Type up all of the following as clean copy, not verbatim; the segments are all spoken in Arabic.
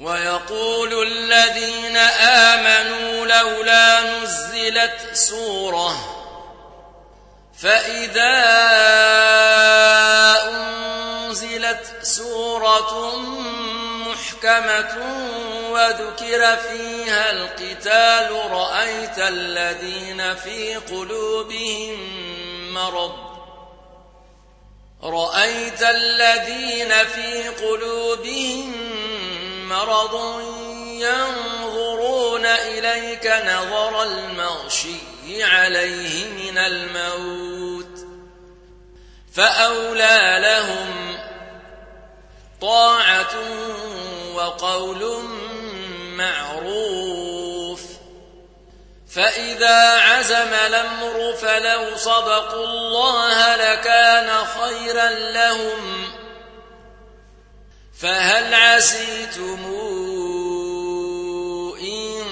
ويقول الذين آمنوا لولا نزلت سورة فإذا أنزلت سورة محكمة وذكر فيها القتال رأيت الذين في قلوبهم مرض ينظرون إليك نظر المغشي عليه من الموت فأولى لهم طاعة وقول معروف. فإذا عزم الأمر فلو صدقوا الله لكان خيرا لهم. فهل عسيتم إن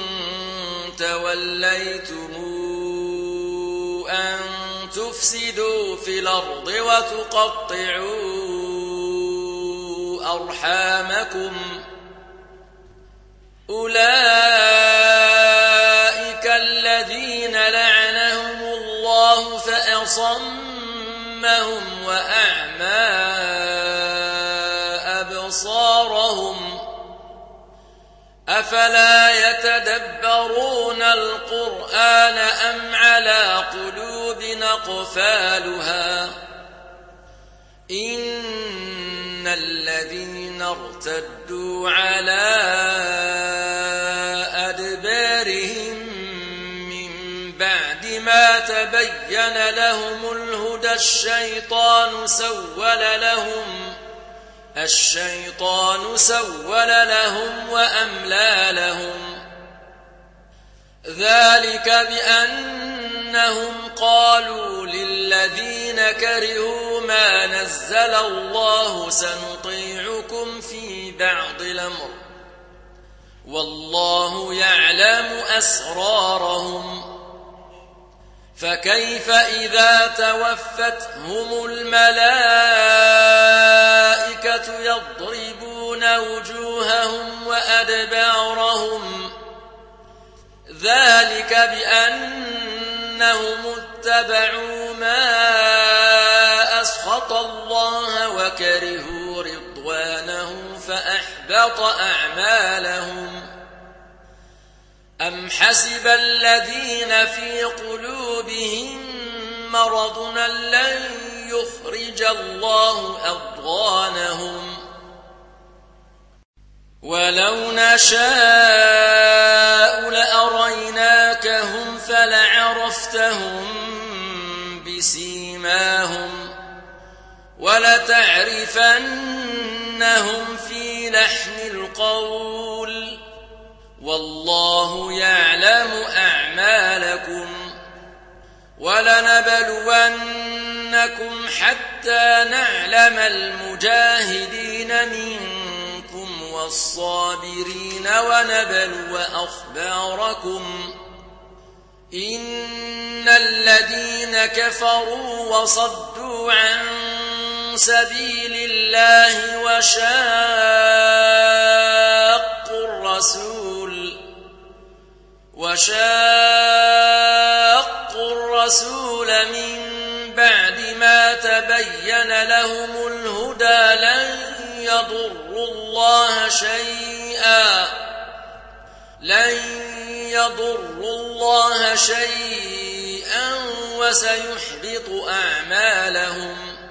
توليتم أن تفسدوا في الأرض وتقطعوا أرحامكم أولئك الذين لعنهم الله فأصمهم وأعمى أبصارهم أفلا يتدبرون القرآن أم على قلوب أقفالها إن الذين ارتدوا على أدبارهم من بعد ما تبين لهم الهدى الشيطان سول لهم وأملى لهم. ذلك بأنهم قالوا للذين كرهوا ما نزل الله سنطيعكم في بعض الأمر والله يعلم أسرارهم. فكيف إذا توفتهم الملائكة يضربون وجوههم وأدبارهم ذلك بأنهم اتبعوا ما أسخط الله وكرهوا رضوانه فأحبط أعمالهم. أم حسب الذين في قلوبهم مرض لن يخرج الله أضغانهم ولو نشاء لأريناكهم فلعرفتهم بسيماهم ولتعرفنهم في لحن القول والله يعلم أعمالكم. ولنبلونكم حتى نعلم المجاهدين منكم والصابرين ونبلو أخباركم. إن الذين كفروا وصدوا عن سبيل الله وشاقوا الرسول من بعد ما تبين لهم الهدى لن يضروا الله شيئا وسيحبط أعمالهم.